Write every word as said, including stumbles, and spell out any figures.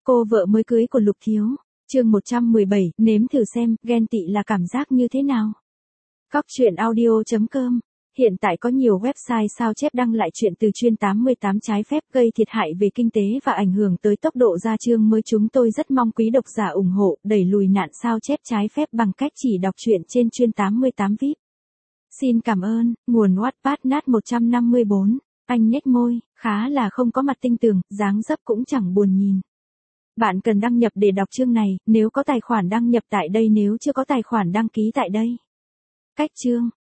Cô vợ mới cưới của Lục Thiếu. Chương một trăm mười bảy, nếm thử xem, ghen tị là cảm giác như thế nào. Cóc truyện audio chấm com. Hiện tại có nhiều website sao chép đăng lại chuyện từ chuyên tám mươi tám trái phép gây thiệt hại về kinh tế và ảnh hưởng tới tốc độ ra chương mới. Chúng tôi rất mong quý độc giả ủng hộ, đẩy lùi nạn sao chép trái phép bằng cách chỉ đọc truyện trên chuyên tám mươi tám vi ai pi. Xin cảm ơn. Nguồn Wattpad nát một trăm năm mươi bốn. Anh nhếch môi, khá là không có mặt tinh tường, dáng dấp cũng chẳng buồn nhìn. Bạn cần đăng nhập để đọc chương này, nếu có tài khoản đăng nhập tại đây, nếu chưa có tài khoản đăng ký tại đây. Cách chương,